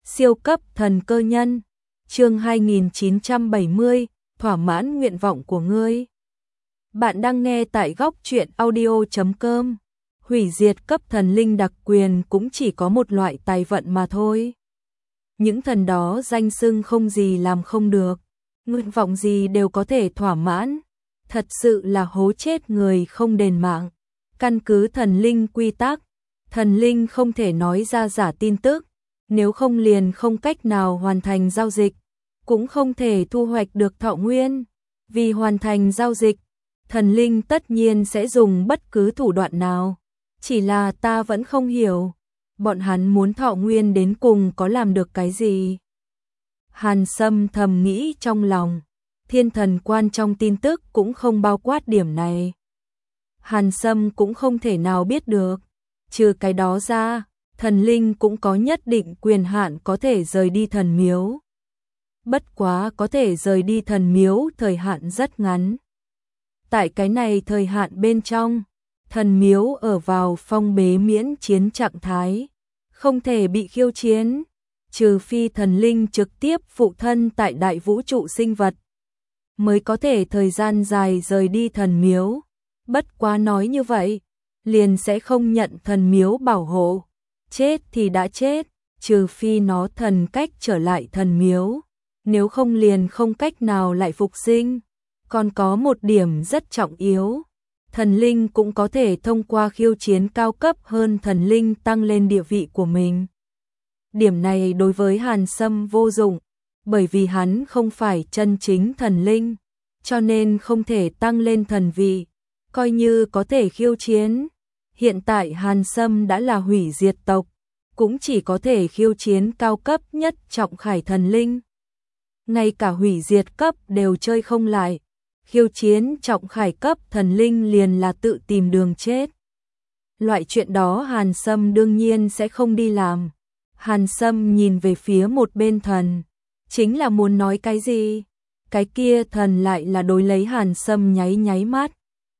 Siêu cấp thần cơ nhân, chương 2970, thỏa mãn nguyện vọng của ngươi. Bạn đang nghe tại góc truyện audio.com. Hủy diệt cấp thần linh đặc quyền cũng chỉ có một loại tài vận mà thôi. Những thần đó danh xưng không gì làm không được, nguyện vọng gì đều có thể thỏa mãn. Thật sự là hố chết người không đền mạng. Căn cứ thần linh quy tắc, thần linh không thể nói ra giả tin tức, nếu không liền không cách nào hoàn thành giao dịch, cũng không thể thu hoạch được thọ nguyên. Vì hoàn thành giao dịch, thần linh tất nhiên sẽ dùng bất cứ thủ đoạn nào. Chỉ là ta vẫn không hiểu, bọn hắn muốn thọ nguyên đến cùng có làm được cái gì? Hàn Sâm thầm nghĩ trong lòng, thiên thần quan trong tin tức cũng không bao quát điểm này. Hàn Sâm cũng không thể nào biết được, trừ cái đó ra, thần linh cũng có nhất định quyền hạn có thể rời đi thần miếu. Bất quá có thể rời đi thần miếu thời hạn rất ngắn. Tại cái này thời hạn bên trong, thần miếu ở vào phong bế miễn chiến trạng thái, không thể bị khiêu chiến, trừ phi thần linh trực tiếp phụ thân tại đại vũ trụ sinh vật, mới có thể thời gian dài rời đi thần miếu. Bất quá nói như vậy, liền sẽ không nhận thần miếu bảo hộ. Chết thì đã chết, trừ phi nó thần cách trở lại thần miếu, nếu không liền không cách nào lại phục sinh. Còn có một điểm rất trọng yếu, thần linh cũng có thể thông qua khiêu chiến cao cấp hơn thần linh tăng lên địa vị của mình. Điểm này đối với Hàn Sâm vô dụng, bởi vì hắn không phải chân chính thần linh, cho nên không thể tăng lên thần vị, coi như có thể khiêu chiến. Hiện tại Hàn Sâm đã là hủy diệt tộc, cũng chỉ có thể khiêu chiến cao cấp nhất trọng khải thần linh. Ngay cả hủy diệt cấp đều chơi không lại, khiêu chiến trọng khải cấp thần linh liền là tự tìm đường chết. Loại chuyện đó Hàn Sâm đương nhiên sẽ không đi làm. Hàn Sâm nhìn về phía một bên thần, chính là muốn nói cái gì, cái kia thần lại là đối lấy Hàn Sâm nháy nháy mắt.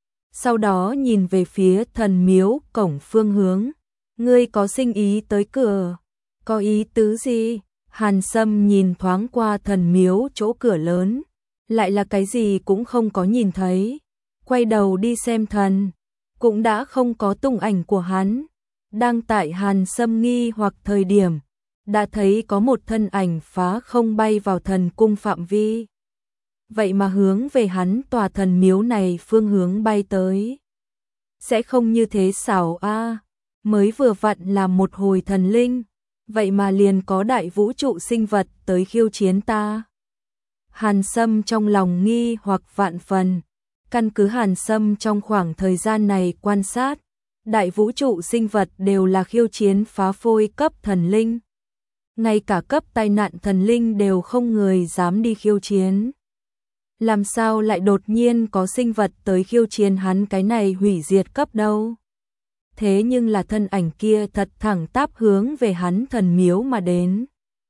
Sau đó nhìn về phía thần miếu cổng phương hướng, ngươi có sinh ý tới cửa, có ý tứ gì? Hàn Sâm nhìn thoáng qua thần miếu chỗ cửa lớn, lại là cái gì cũng không có nhìn thấy, quay đầu đi xem thần, cũng đã không có tung ảnh của hắn. Đang tại Hàn Sâm nghi hoặc thời điểm, đã thấy có một thân ảnh phá không bay vào thần cung phạm vi. Vậy mà hướng về hắn tòa thần miếu này phương hướng bay tới. Sẽ không như thế xảo a, mới vừa vặn làm một hồi thần linh, vậy mà liền có đại vũ trụ sinh vật tới khiêu chiến ta. Hàn Sâm trong lòng nghi hoặc vạn phần, căn cứ Hàn Sâm trong khoảng thời gian này quan sát, đại vũ trụ sinh vật đều là khiêu chiến phá phôi cấp thần linh. Ngay cả cấp tai nạn thần linh đều không người dám đi khiêu chiến. Làm sao lại đột nhiên có sinh vật tới khiêu chiến hắn cái này hủy diệt cấp đâu? Thế nhưng là thân ảnh kia thật thẳng tắp hướng về hắn thần miếu mà đến.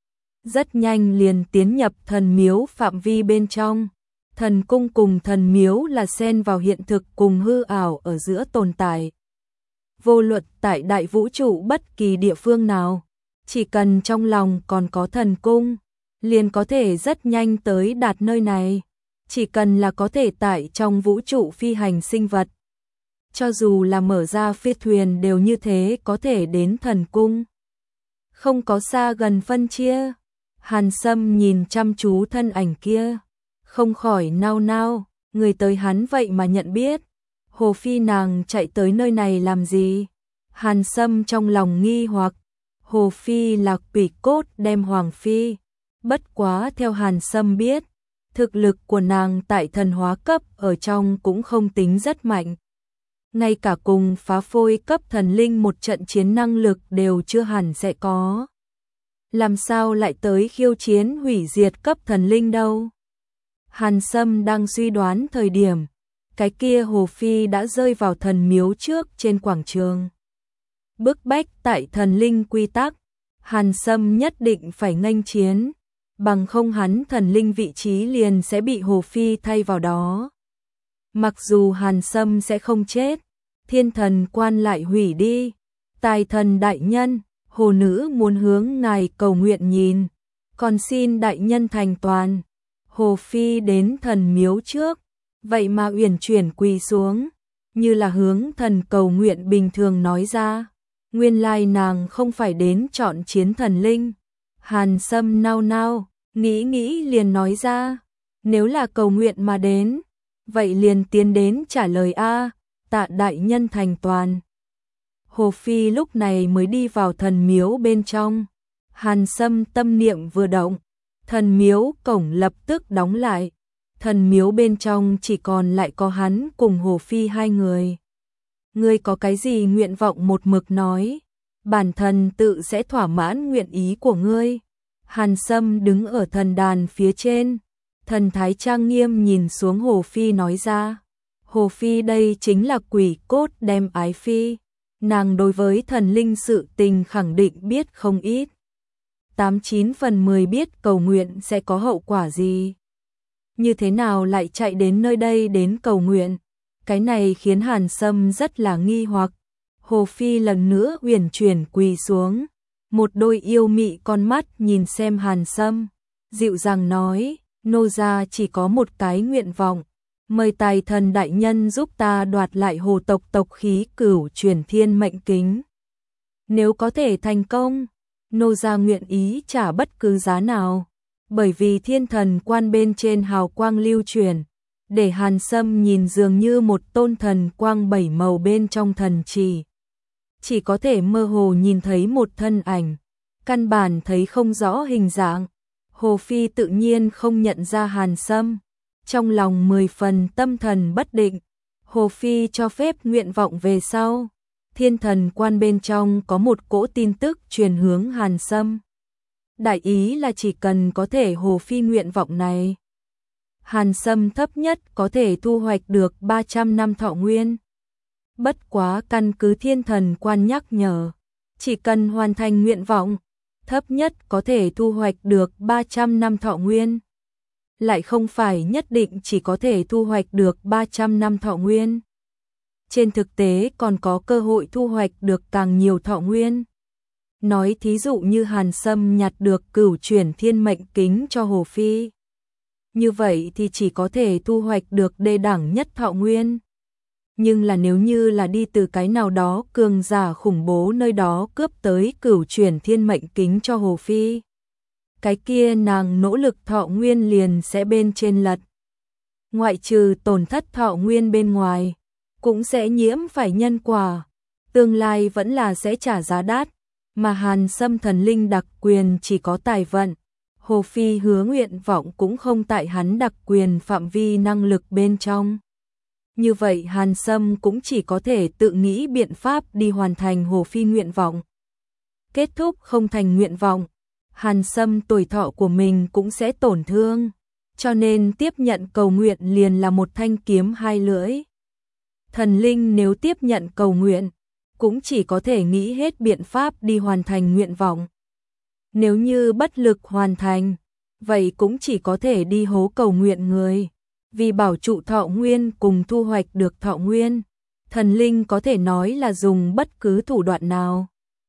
Rất nhanh liền tiến nhập thần miếu phạm vi bên trong. Thần cung cùng thần miếu là xen vào hiện thực cùng hư ảo ở giữa tồn tại. Vô luận tại đại vũ trụ bất kỳ địa phương nào, chỉ cần trong lòng còn có thần cung, liền có thể rất nhanh tới đạt nơi này. Chỉ cần là có thể tại trong vũ trụ phi hành sinh vật, cho dù là mở ra phi thuyền đều như thế có thể đến thần cung. Không có xa gần phân chia. Hàn Sâm nhìn chăm chú thân ảnh kia, không khỏi nao nao, người tới hắn vậy mà nhận biết. Hồ Phi nàng chạy tới nơi này làm gì? Hàn Sâm trong lòng nghi hoặc. Hồ Phi là quỷ cốt đem Hoàng Phi. Bất quá theo Hàn Sâm biết, thực lực của nàng tại thần hóa cấp ở trong cũng không tính rất mạnh. Ngay cả cùng phá phôi cấp thần linh một trận chiến năng lực đều chưa hẳn sẽ có. Làm sao lại tới khiêu chiến hủy diệt cấp thần linh đâu? Hàn Sâm đang suy đoán thời điểm, cái kia Hồ Phi đã rơi vào thần miếu trước trên quảng trường. Bức bách tại thần linh quy tắc, Hàn Sâm nhất định phải nghênh chiến, bằng không hắn thần linh vị trí liền sẽ bị Hồ Phi thay vào đó. Mặc dù Hàn Sâm sẽ không chết, thiên thần quan lại hủy đi. Tài thần đại nhân, Hồ nữ muốn hướng ngài cầu nguyện nhìn, còn xin đại nhân thành toàn. Hồ Phi đến thần miếu trước, vậy mà uyển chuyển quỳ xuống, như là hướng thần cầu nguyện bình thường nói ra. Nguyên lai nàng không phải đến chọn chiến thần linh. Hàn Sâm nao nao, nghĩ liền nói ra, nếu là cầu nguyện mà đến, vậy liền tiến đến trả lời a, tạ đại nhân thành toàn. Hồ Phi lúc này mới đi vào thần miếu bên trong. Hàn Sâm tâm niệm vừa động, thần miếu cổng lập tức đóng lại. Thần miếu bên trong chỉ còn lại có hắn cùng Hồ Phi hai người. Ngươi có cái gì nguyện vọng một mực nói, bản thần tự sẽ thỏa mãn nguyện ý của ngươi. Hàn Sâm đứng ở thần đàn phía trên, thần thái trang nghiêm nhìn xuống Hồ Phi nói ra. Hồ Phi đây chính là quỷ cốt đem ái phi, nàng đối với thần linh sự tình khẳng định biết không ít. 89 phần 10 biết cầu nguyện sẽ có hậu quả gì. Như thế nào lại chạy đến nơi đây đến cầu nguyện? Cái này khiến Hàn Sâm rất là nghi hoặc. Hồ Phi lần nữa uyển chuyển quỳ xuống, một đôi yêu mị con mắt nhìn xem Hàn Sâm, dịu dàng nói, nô gia chỉ có một cái nguyện vọng, mời tài thần đại nhân giúp ta đoạt lại hồ tộc tộc khí Cửu Chuyển Thiên mệnh kính. Nếu có thể thành công, nô gia nguyện ý trả bất cứ giá nào, bởi vì thiên thần quan bên trên hào quang lưu truyền, để Hàn Sâm nhìn dường như một tôn thần quang bảy màu bên trong thần chỉ có thể mơ hồ nhìn thấy một thân ảnh, căn bản thấy không rõ hình dạng. Hồ Phi tự nhiên không nhận ra Hàn Sâm, trong lòng 10 phần tâm thần bất định. Hồ Phi cho phép nguyện vọng về sau, thiên thần quan bên trong có một cỗ tin tức truyền hướng Hàn Sâm. Đại ý là chỉ cần có thể Hồ Phi nguyện vọng này, Hàn Sâm thấp nhất có thể thu hoạch được 300 năm thọ nguyên. Bất quá căn cứ thiên thần quan nhắc nhở, chỉ cần hoàn thành nguyện vọng, thấp nhất có thể thu hoạch được 300 năm thọ nguyên. Lại không phải nhất định chỉ có thể thu hoạch được 300 năm thọ nguyên. Trên thực tế còn có cơ hội thu hoạch được càng nhiều thọ nguyên. Nói thí dụ như Hàn Sâm nhặt được Cửu Chuyển Thiên mệnh kính cho Hồ Phi. Như vậy thì chỉ có thể thu hoạch được đê đẳng nhất thọ nguyên. Nhưng là nếu như là đi từ cái nào đó cường giả khủng bố nơi đó cướp tới Cửu Chuyển Thiên mệnh kính cho Hồ Phi, cái kia nàng nỗ lực thọ nguyên liền sẽ bên trên lật. Ngoại trừ tổn thất thọ nguyên bên ngoài, cũng sẽ nhiễm phải nhân quả, tương lai vẫn là sẽ trả giá đắt, mà Hàn Sâm thần linh đặc quyền chỉ có tài vận. Hồ Phi hứa nguyện vọng cũng không tại hắn đặc quyền phạm vi năng lực bên trong. Như vậy Hàn Sâm cũng chỉ có thể tự nghĩ biện pháp đi hoàn thành Hồ Phi nguyện vọng. Kết thúc không thành nguyện vọng, Hàn Sâm tuổi thọ của mình cũng sẽ tổn thương, cho nên tiếp nhận cầu nguyện liền là một thanh kiếm hai lưỡi. Thần linh nếu tiếp nhận cầu nguyện, cũng chỉ có thể nghĩ hết biện pháp đi hoàn thành nguyện vọng. Nếu như bất lực hoàn thành, vậy cũng chỉ có thể đi hố cầu nguyện người. Vì bảo trụ thọ nguyên cùng thu hoạch được thọ nguyên, thần linh có thể nói là dùng bất cứ thủ đoạn nào.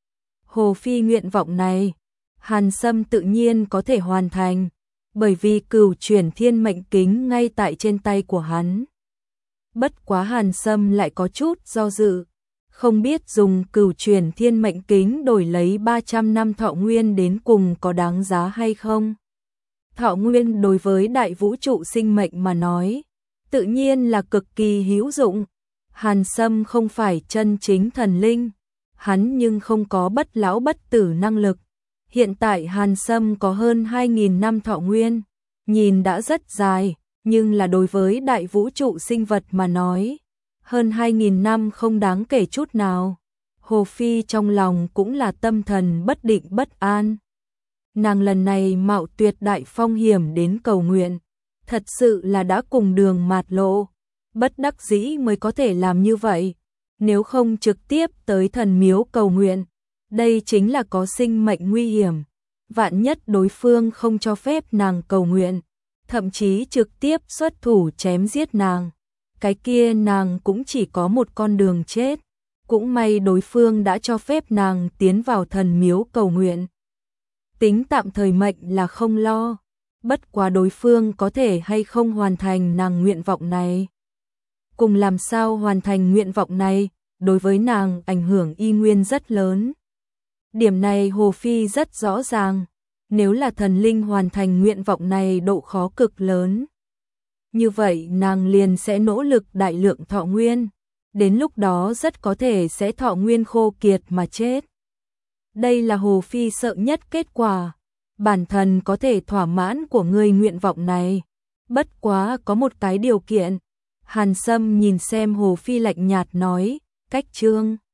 Hồ Phi nguyện vọng này, Hàn Sâm tự nhiên có thể hoàn thành, bởi vì Cửu Chuyển Thiên mệnh kính ngay tại trên tay của hắn. Bất quá Hàn Sâm lại có chút do dự, không biết dùng Cửu Chuyển Thiên mệnh kính đổi lấy 300 năm thọ nguyên đến cùng có đáng giá hay không. Thọ nguyên đối với đại vũ trụ sinh mệnh mà nói, tự nhiên là cực kỳ hữu dụng. Hàn Sâm không phải chân chính thần linh, hắn nhưng không có bất lão bất tử năng lực. Hiện tại Hàn Sâm có hơn 2.000 năm thọ nguyên, nhìn đã rất dài, nhưng là đối với đại vũ trụ sinh vật mà nói, hơn 2.000 năm không đáng kể chút nào. Hồ Phi trong lòng cũng là tâm thần bất định bất an. Nàng lần này mạo tuyệt đại phong hiểm đến cầu nguyện, thật sự là đã cùng đường mạt lộ, bất đắc dĩ mới có thể làm như vậy. Nếu không trực tiếp tới thần miếu cầu nguyện, đây chính là có sinh mệnh nguy hiểm. Vạn nhất đối phương không cho phép nàng cầu nguyện, thậm chí trực tiếp xuất thủ chém giết nàng, cái kia nàng cũng chỉ có một con đường chết. Cũng may đối phương đã cho phép nàng tiến vào thần miếu cầu nguyện. Tính tạm thời mệnh là không lo, bất quá đối phương có thể hay không hoàn thành nàng nguyện vọng này. Cùng làm sao hoàn thành nguyện vọng này, đối với nàng ảnh hưởng y nguyên rất lớn. Điểm này Hồ Phi rất rõ ràng, nếu là thần linh hoàn thành nguyện vọng này độ khó cực lớn. Như vậy nàng liền sẽ nỗ lực đại lượng thọ nguyên, đến lúc đó rất có thể sẽ thọ nguyên khô kiệt mà chết. Đây là Hồ Phi sợ nhất kết quả, bản thân có thể thỏa mãn của ngươi nguyện vọng này. Bất quá có một cái điều kiện. Hàn Sâm nhìn xem Hồ Phi lạnh nhạt nói, cách chương